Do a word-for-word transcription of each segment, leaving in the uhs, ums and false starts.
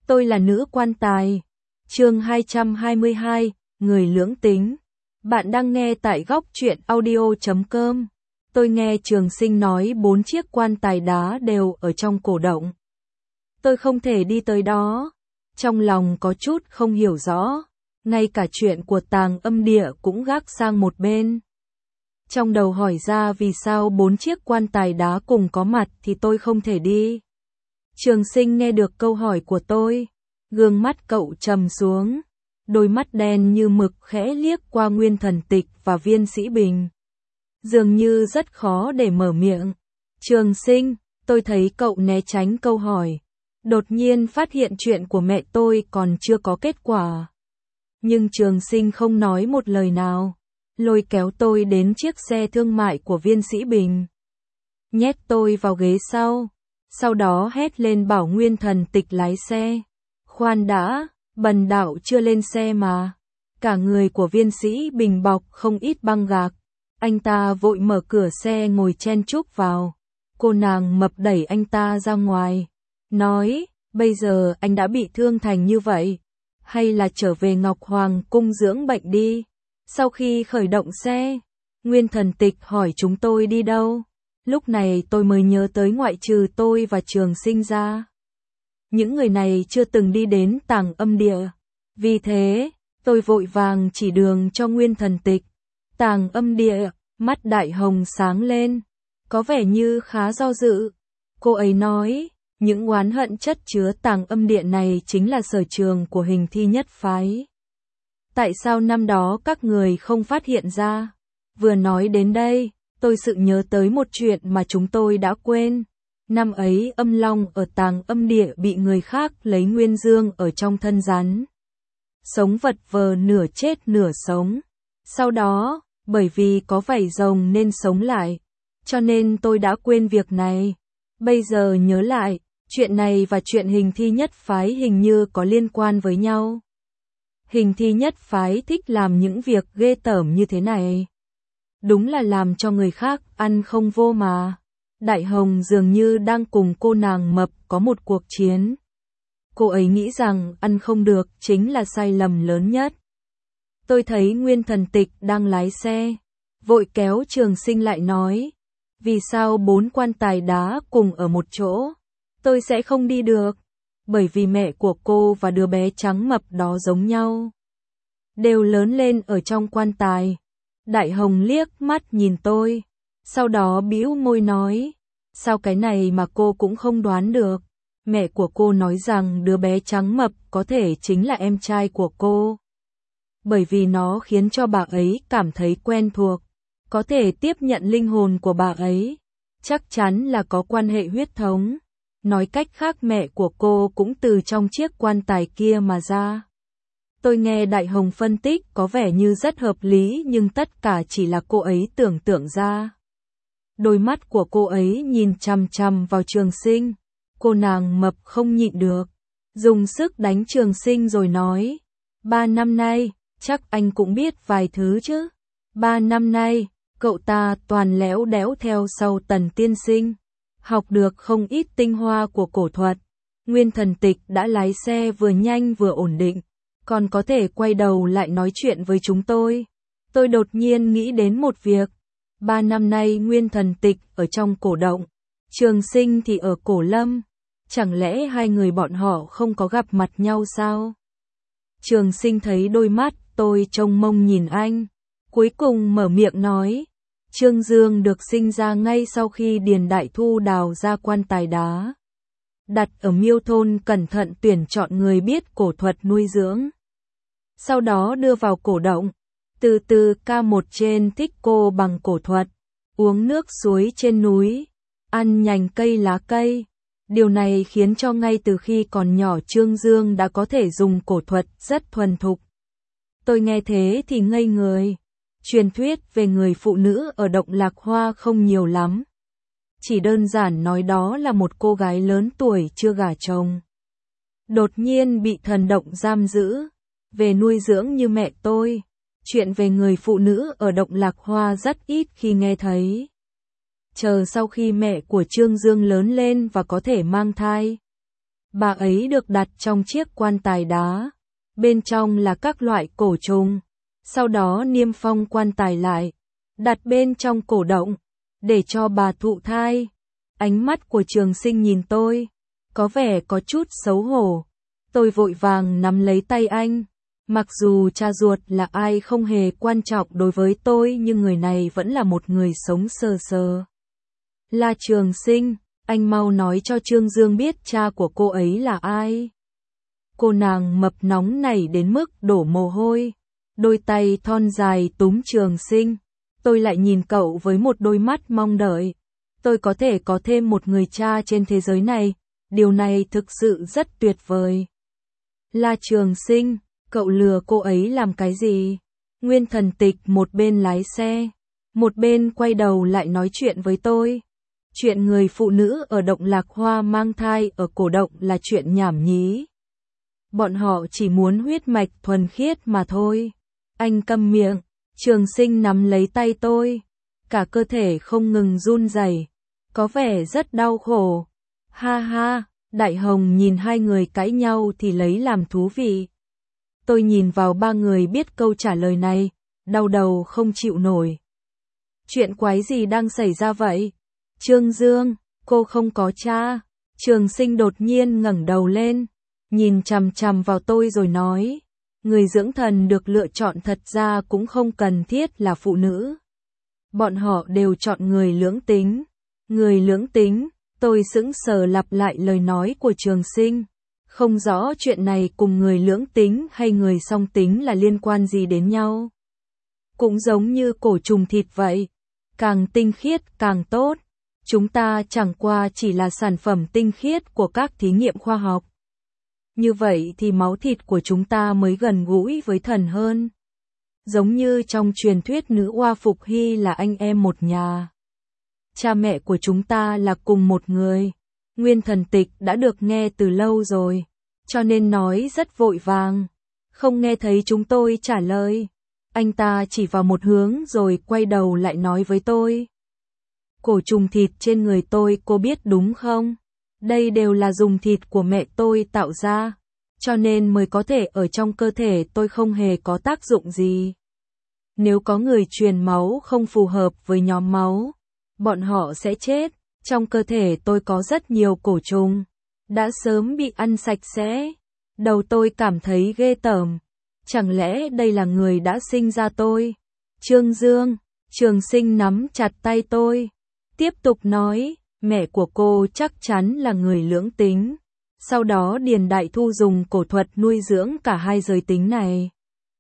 Tôi là nữ quan tài. Chương hai trăm hai mươi hai, người lưỡng tính. Bạn đang nghe tại góc truyện audio chấm com. Tôi nghe Trường Sinh nói bốn chiếc quan tài đá đều ở trong cổ động. Tôi không thể đi tới đó. Trong lòng có chút không hiểu rõ. Ngay cả chuyện của Tàng Âm Địa cũng gác sang một bên. Trong đầu hỏi ra vì sao bốn chiếc quan tài đá cùng có mặt thì tôi không thể đi. Trường Sinh nghe được câu hỏi của tôi. Gương mắt cậu trầm xuống. Đôi mắt đen như mực khẽ liếc qua Nguyên Thần Tịch và Viên Sĩ Bình. Dường như rất khó để mở miệng. Trường Sinh, tôi thấy cậu né tránh câu hỏi. Đột nhiên phát hiện chuyện của mẹ tôi còn chưa có kết quả. Nhưng Trường Sinh không nói một lời nào. Lôi kéo tôi đến chiếc xe thương mại của Viên Sĩ Bình. Nhét tôi vào ghế sau. Sau đó hét lên bảo Nguyên Thần Tịch lái xe. Khoan đã, bần đạo chưa lên xe mà. Cả người của Viên Sĩ Bình bọc không ít băng gạc. Anh ta vội mở cửa xe ngồi chen chúc vào. Cô nàng mập đẩy anh ta ra ngoài. Nói, bây giờ anh đã bị thương thành như vậy. Hay là trở về Ngọc Hoàng cung dưỡng bệnh đi. Sau khi khởi động xe, Nguyên Thần Tịch hỏi chúng tôi đi đâu. Lúc này tôi mới nhớ tới ngoại trừ tôi và Trường Sinh ra. Những người này chưa từng đi đến Tàng Âm Địa. Vì thế, tôi vội vàng chỉ đường cho Nguyên Thần Tịch. Tàng Âm Địa, mắt Đại Hồng sáng lên. Có vẻ như khá do dự. Cô ấy nói, những oán hận chất chứa Tàng Âm Địa này chính là sở trường của Hình Thi Nhất Phái. Tại sao năm đó các người không phát hiện ra? Vừa nói đến đây, tôi sự nhớ tới một chuyện mà chúng tôi đã quên. Năm ấy Âm Long ở Tàng Âm Địa bị người khác lấy nguyên dương ở trong thân rắn. Sống vật vờ nửa chết nửa sống. Sau đó, bởi vì có vảy rồng nên sống lại. Cho nên tôi đã quên việc này. Bây giờ nhớ lại, chuyện này và chuyện Hình Thi Nhất Phái hình như có liên quan với nhau. Hình Thi Nhất Phái thích làm những việc ghê tởm như thế này. Đúng là làm cho người khác ăn không vô mà. Đại Hồng dường như đang cùng cô nàng mập có một cuộc chiến. Cô ấy nghĩ rằng ăn không được chính là sai lầm lớn nhất. Tôi thấy Nguyên Thần Tịch đang lái xe. Vội kéo Trường Sinh lại nói. Vì sao bốn quan tài đá cùng ở một chỗ? Tôi sẽ không đi được. Bởi vì mẹ của cô và đứa bé trắng mập đó giống nhau. Đều lớn lên ở trong quan tài. Đại Hồng liếc mắt nhìn tôi. Sau đó bĩu môi nói. Sao cái này mà cô cũng không đoán được. Mẹ của cô nói rằng đứa bé trắng mập có thể chính là em trai của cô. Bởi vì nó khiến cho bà ấy cảm thấy quen thuộc. Có thể tiếp nhận linh hồn của bà ấy. Chắc chắn là có quan hệ huyết thống. Nói cách khác mẹ của cô cũng từ trong chiếc quan tài kia mà ra. Tôi nghe Đại Hồng phân tích có vẻ như rất hợp lý nhưng tất cả chỉ là cô ấy tưởng tượng ra. Đôi mắt của cô ấy nhìn chằm chằm vào Trường Sinh. Cô nàng mập không nhịn được. Dùng sức đánh Trường Sinh rồi nói. Ba năm nay, chắc anh cũng biết vài thứ chứ. Ba năm nay, cậu ta toàn léo đéo theo sau Tần tiên sinh. Học được không ít tinh hoa của cổ thuật. Nguyên Thần Tịch đã lái xe vừa nhanh vừa ổn định. Còn có thể quay đầu lại nói chuyện với chúng tôi. Tôi đột nhiên nghĩ đến một việc. Ba năm nay Nguyên Thần Tịch ở trong cổ động. Trường Sinh thì ở cổ lâm. Chẳng lẽ hai người bọn họ không có gặp mặt nhau sao? Trường Sinh thấy đôi mắt tôi trông mông nhìn anh. Cuối cùng mở miệng nói. Trương Dương được sinh ra ngay sau khi Điền Đại Thu đào ra quan tài đá. Đặt ở Miêu Thôn cẩn thận tuyển chọn người biết cổ thuật nuôi dưỡng. Sau đó đưa vào cổ động. Từ từ ca một trên thích cô bằng cổ thuật. Uống nước suối trên núi. Ăn nhành cây lá cây. Điều này khiến cho ngay từ khi còn nhỏ Trương Dương đã có thể dùng cổ thuật rất thuần thục. Tôi nghe thế thì ngây người. Truyền thuyết về người phụ nữ ở Động Lạc Hoa không nhiều lắm. Chỉ đơn giản nói đó là một cô gái lớn tuổi chưa gả chồng. Đột nhiên bị thần động giam giữ. Về nuôi dưỡng như mẹ tôi. Chuyện về người phụ nữ ở Động Lạc Hoa rất ít khi nghe thấy. Chờ sau khi mẹ của Trương Dương lớn lên và có thể mang thai. Bà ấy được đặt trong chiếc quan tài đá. Bên trong là các loại cổ trùng. Sau đó niêm phong quan tài lại, đặt bên trong cổ động, để cho bà thụ thai. Ánh mắt của Trường Sinh nhìn tôi, có vẻ có chút xấu hổ. Tôi vội vàng nắm lấy tay anh. Mặc dù cha ruột là ai không hề quan trọng đối với tôi, nhưng người này vẫn là một người sống sờ sờ. Là Trường Sinh, anh mau nói cho Trương Dương biết cha của cô ấy là ai. Cô nàng mập nóng nảy đến mức đổ mồ hôi, đôi tay thon dài túm Trường Sinh. Tôi lại nhìn cậu với một đôi mắt mong đợi. Tôi có thể có thêm một người cha trên thế giới này, điều này thực sự rất tuyệt vời. Là Trường Sinh, cậu lừa cô ấy làm cái gì? Nguyên Thần Tịch một bên lái xe, một bên quay đầu lại nói chuyện với tôi. Chuyện người phụ nữ ở Động Lạc Hoa mang thai ở cổ động là chuyện nhảm nhí. Bọn họ chỉ muốn huyết mạch thuần khiết mà thôi. Anh câm miệng. Trường Sinh nắm lấy tay tôi, cả cơ thể không ngừng run rẩy, có vẻ rất đau khổ. Ha ha, Đại Hồng nhìn hai người cãi nhau thì lấy làm thú vị. Tôi nhìn vào ba người biết câu trả lời này, đau đầu không chịu nổi. Chuyện quái gì đang xảy ra vậy? Trương Dương, cô không có cha. Trường Sinh đột nhiên ngẩng đầu lên, nhìn chằm chằm vào tôi rồi nói. Người dưỡng thần được lựa chọn thật ra cũng không cần thiết là phụ nữ. Bọn họ đều chọn người lưỡng tính. Người lưỡng tính, tôi sững sờ lặp lại lời nói của Trường Sinh. Không rõ chuyện này cùng người lưỡng tính hay người song tính là liên quan gì đến nhau. Cũng giống như cổ trùng thịt vậy. Càng tinh khiết càng tốt. Chúng ta chẳng qua chỉ là sản phẩm tinh khiết của các thí nghiệm khoa học. Như vậy thì máu thịt của chúng ta mới gần gũi với thần hơn. Giống như trong truyền thuyết nữ oa Phục Hy là anh em một nhà. Cha mẹ của chúng ta là cùng một người. Nguyên Thần Tịch đã được nghe từ lâu rồi, cho nên nói rất vội vàng. Không nghe thấy chúng tôi trả lời. Anh ta chỉ vào một hướng rồi quay đầu lại nói với tôi. Cổ trùng thịt trên người tôi cô biết đúng không? Đây đều là dùng thịt của mẹ tôi tạo ra, cho nên mới có thể ở trong cơ thể tôi không hề có tác dụng gì. Nếu có người truyền máu không phù hợp với nhóm máu, bọn họ sẽ chết. Trong cơ thể tôi có rất nhiều cổ trùng, đã sớm bị ăn sạch sẽ. Đầu tôi cảm thấy ghê tởm. Chẳng lẽ đây là người đã sinh ra tôi? Trương Dương, Trường Sinh nắm chặt tay tôi, tiếp tục nói. Mẹ của cô chắc chắn là người lưỡng tính. Sau đó Điền Đại Thu dùng cổ thuật nuôi dưỡng cả hai giới tính này.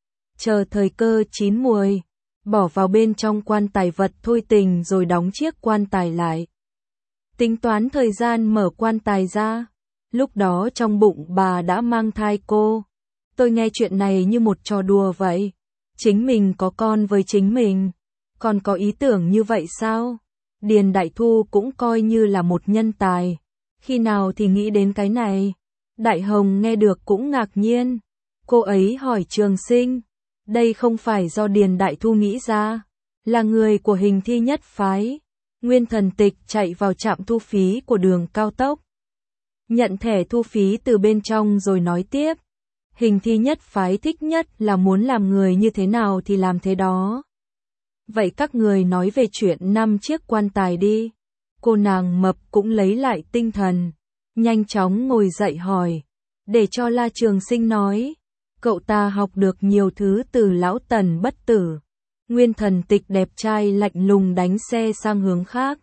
Chờ thời cơ chín muồi, bỏ vào bên trong quan tài vật thôi tình rồi đóng chiếc quan tài lại. Tính toán thời gian mở quan tài ra. Lúc đó trong bụng bà đã mang thai cô. Tôi nghe chuyện này như một trò đùa vậy. Chính mình có con với chính mình. Còn có ý tưởng như vậy sao? Điền Đại Thu cũng coi như là một nhân tài. Khi nào thì nghĩ đến cái này? Đại Hồng nghe được cũng ngạc nhiên. Cô ấy hỏi Trường Sinh. Đây không phải do Điền Đại Thu nghĩ ra. Là người của Hình Thi Nhất Phái. Nguyên Thần Tịch chạy vào trạm thu phí của đường cao tốc. Nhận thẻ thu phí từ bên trong rồi nói tiếp. Hình Thi Nhất Phái thích nhất là muốn làm người như thế nào thì làm thế đó. Vậy các người nói về chuyện năm chiếc quan tài đi. Cô nàng mập cũng lấy lại tinh thần, nhanh chóng ngồi dậy hỏi, để cho La Trường Sinh nói. Cậu ta học được nhiều thứ từ lão Tần bất tử. Nguyên Thần Tịch đẹp trai lạnh lùng đánh xe sang hướng khác.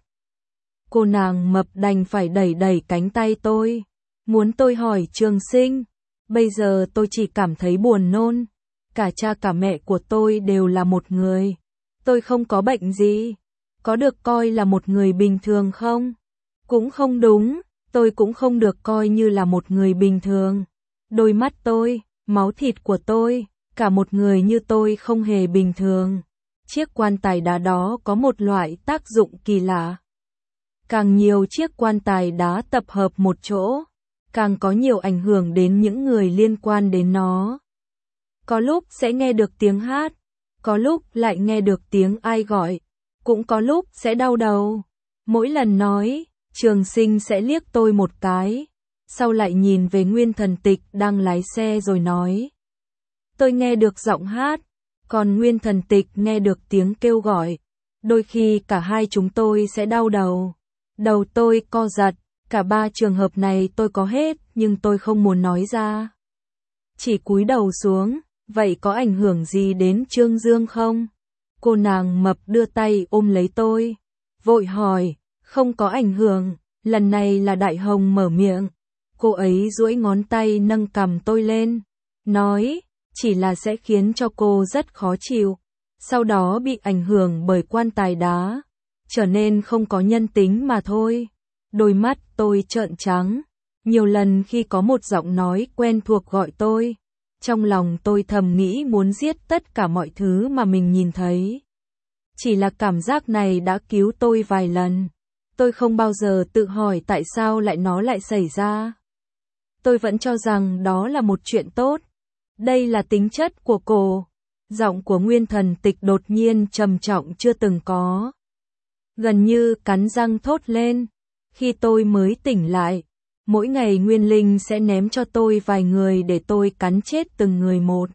Cô nàng mập đành phải đẩy đẩy cánh tay tôi, muốn tôi hỏi Trường Sinh. Bây giờ tôi chỉ cảm thấy buồn nôn. Cả cha cả mẹ của tôi đều là một người. Tôi không có bệnh gì. Có được coi là một người bình thường không? Cũng không đúng. Tôi cũng không được coi như là một người bình thường. Đôi mắt tôi, máu thịt của tôi, cả một người như tôi không hề bình thường. Chiếc quan tài đá đó có một loại tác dụng kỳ lạ. Càng nhiều chiếc quan tài đá tập hợp một chỗ, càng có nhiều ảnh hưởng đến những người liên quan đến nó. Có lúc sẽ nghe được tiếng hát, có lúc lại nghe được tiếng ai gọi, cũng có lúc sẽ đau đầu. Mỗi lần nói, Trường Sinh sẽ liếc tôi một cái, sau lại nhìn về Nguyên Thần Tịch đang lái xe rồi nói. Tôi nghe được giọng hát, còn Nguyên Thần Tịch nghe được tiếng kêu gọi. Đôi khi cả hai chúng tôi sẽ đau đầu. Đầu tôi co giật, cả ba trường hợp này tôi có hết, nhưng tôi không muốn nói ra. Chỉ cúi đầu xuống, vậy có ảnh hưởng gì đến Trương Dương không? Cô nàng mập đưa tay ôm lấy tôi, vội hỏi, không có ảnh hưởng, lần này là Đại Hồng mở miệng. Cô ấy duỗi ngón tay nâng cằm tôi lên, nói, chỉ là sẽ khiến cho cô rất khó chịu, sau đó bị ảnh hưởng bởi quan tài đá, trở nên không có nhân tính mà thôi. Đôi mắt tôi trợn trắng, nhiều lần khi có một giọng nói quen thuộc gọi tôi, trong lòng tôi thầm nghĩ muốn giết tất cả mọi thứ mà mình nhìn thấy. Chỉ là cảm giác này đã cứu tôi vài lần. Tôi không bao giờ tự hỏi tại sao lại nó lại xảy ra. Tôi vẫn cho rằng đó là một chuyện tốt. Đây là tính chất của cô. Giọng của Nguyên Thần Tịch đột nhiên trầm trọng chưa từng có. Gần như cắn răng thốt lên. Khi tôi mới tỉnh lại, mỗi ngày Nguyên Linh sẽ ném cho tôi vài người để tôi cắn chết từng người một.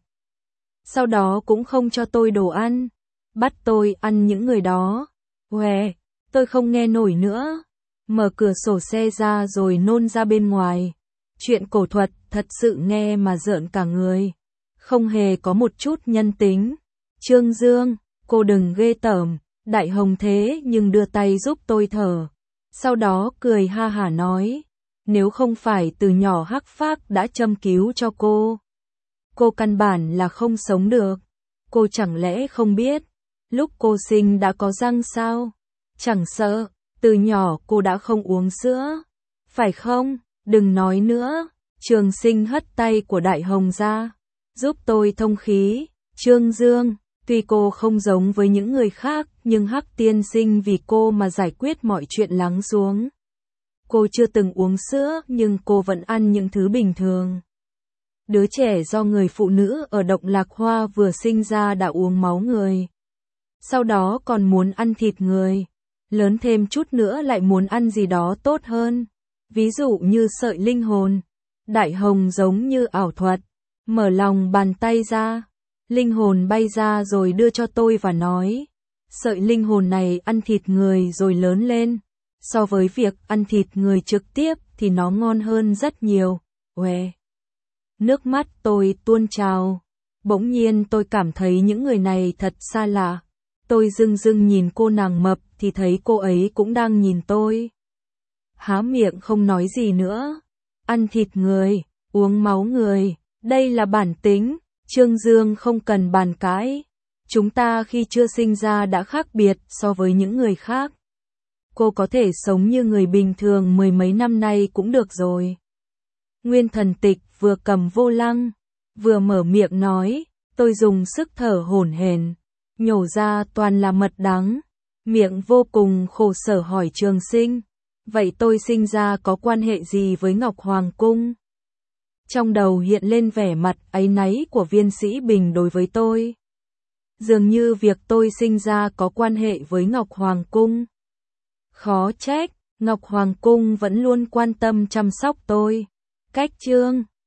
Sau đó cũng không cho tôi đồ ăn, bắt tôi ăn những người đó. Uè, tôi không nghe nổi nữa. Mở cửa sổ xe ra rồi nôn ra bên ngoài. Chuyện cổ thuật thật sự nghe mà rợn cả người. Không hề có một chút nhân tính. Trương Dương, cô đừng ghê tởm. Đại Hồng thế nhưng đưa tay giúp tôi thở. Sau đó cười ha hả nói, nếu không phải từ nhỏ Hắc Phác đã châm cứu cho cô, cô căn bản là không sống được. Cô chẳng lẽ không biết, lúc cô sinh đã có răng sao? Chẳng sợ, từ nhỏ cô đã không uống sữa, phải không? Đừng nói nữa. Trường Sinh hất tay của Đại Hồng ra, giúp tôi thông khí. Trương Dương, tuy cô không giống với những người khác, nhưng Hắc tiên sinh vì cô mà giải quyết mọi chuyện lắng xuống. Cô chưa từng uống sữa, nhưng cô vẫn ăn những thứ bình thường. Đứa trẻ do người phụ nữ ở Động Lạc Hoa vừa sinh ra đã uống máu người. Sau đó còn muốn ăn thịt người. Lớn thêm chút nữa lại muốn ăn gì đó tốt hơn. Ví dụ như sợi linh hồn. Đại Hồng giống như ảo thuật. Mở lòng bàn tay ra. Linh hồn bay ra rồi đưa cho tôi và nói. Sợi linh hồn này ăn thịt người rồi lớn lên. So với việc ăn thịt người trực tiếp thì nó ngon hơn rất nhiều. Uè. Nước mắt tôi tuôn trào. Bỗng nhiên tôi cảm thấy những người này thật xa lạ. Tôi dưng dưng nhìn cô nàng mập thì thấy cô ấy cũng đang nhìn tôi. Há miệng không nói gì nữa. Ăn thịt người, uống máu người, đây là bản tính. Trương Dương không cần bàn cãi. Chúng ta khi chưa sinh ra đã khác biệt so với những người khác. Cô có thể sống như người bình thường mười mấy năm nay cũng được rồi. Nguyên Thần Tịch vừa cầm vô lăng, vừa mở miệng nói, tôi dùng sức thở hổn hển, nhổ ra toàn là mật đắng, miệng vô cùng khổ sở hỏi Trường Sinh, vậy tôi sinh ra có quan hệ gì với Ngọc Hoàng Cung? Trong đầu hiện lên vẻ mặt áy náy của Viên Sĩ Bình đối với tôi. Dường như việc tôi sinh ra có quan hệ với Ngọc Hoàng Cung. Khó trách, Ngọc Hoàng Cung vẫn luôn quan tâm chăm sóc tôi. Cách chương